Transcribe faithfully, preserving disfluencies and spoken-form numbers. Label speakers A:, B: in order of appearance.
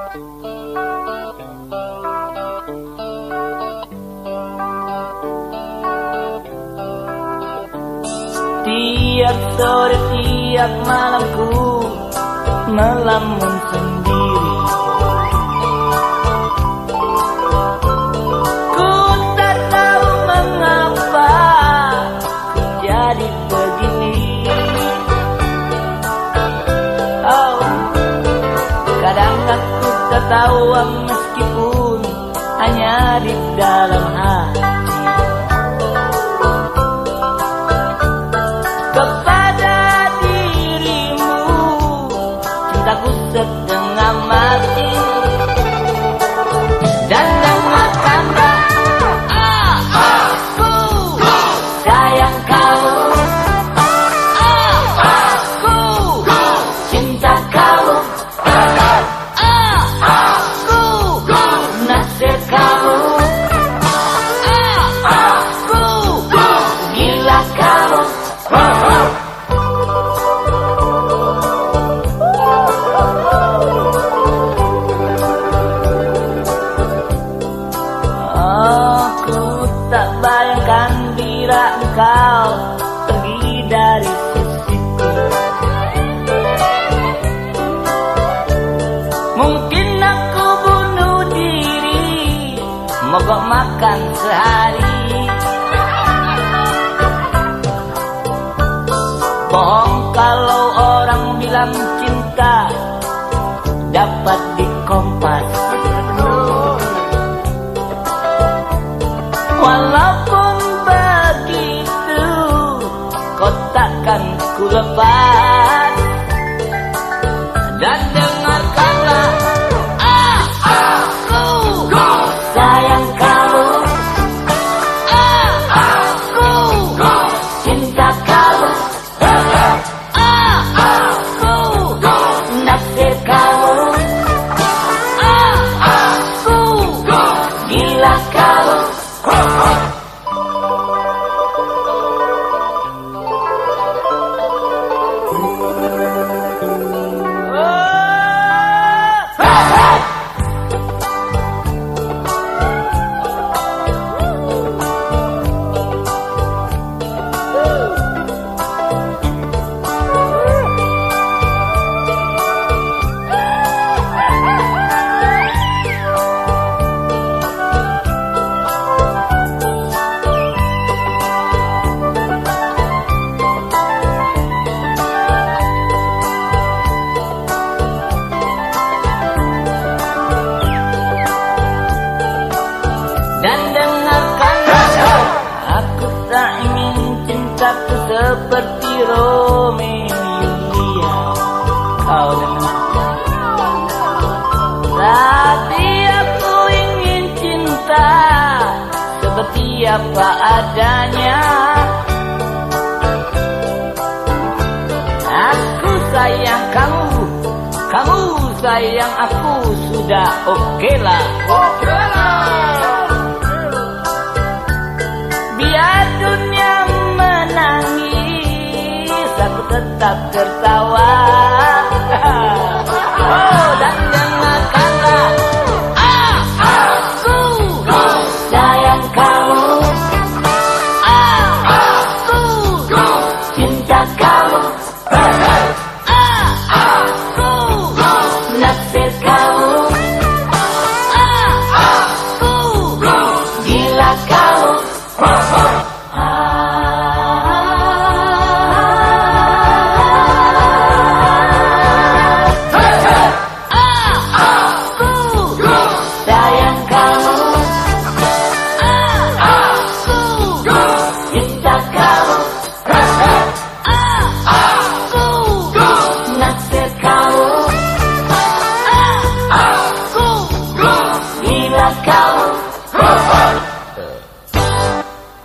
A: Tiap sore, tiap malamku melamun sendiri. Ku tak tahu mengapa ku jadi begini. Oh, kadang aku tertawa meskipun hanya di dalam hati. Kepada dirimu cintaku setengah mati. Dan dengarkanlah, ah, aku sayang kamu, ah, aku cinta kamu, ah, aku naksir kamu, ah, aku gila kamu. Aku tak bayangkan bila engkau pergi dari sisiku. Mungkin aku bunuh diri, mogok makan sehari. Bohong kalau orang bilang cinta dapat dikompas. Walaupun begitu, kau takkan ku lepas. Dan dengarkanlah, ah, aku sayang kamu, ah, aku cinta kamu, ah, aku naksir kamu, ah, aku gila kamu. Dan dengarkanlah, aku tak ingin cintaku seperti Romeo Julia. Kau dengar? Tapi aku ingin cinta seperti apa adanya. Aku sayang kamu, kamu sayang aku, sudah oke lah. Oke lah. Biar dunia menangis, aku tetap tertawa. Oh, dan dengarkanlah, ah, aku sayang kamu, ah, aku cinta kamu, ah, aku naksir kamu.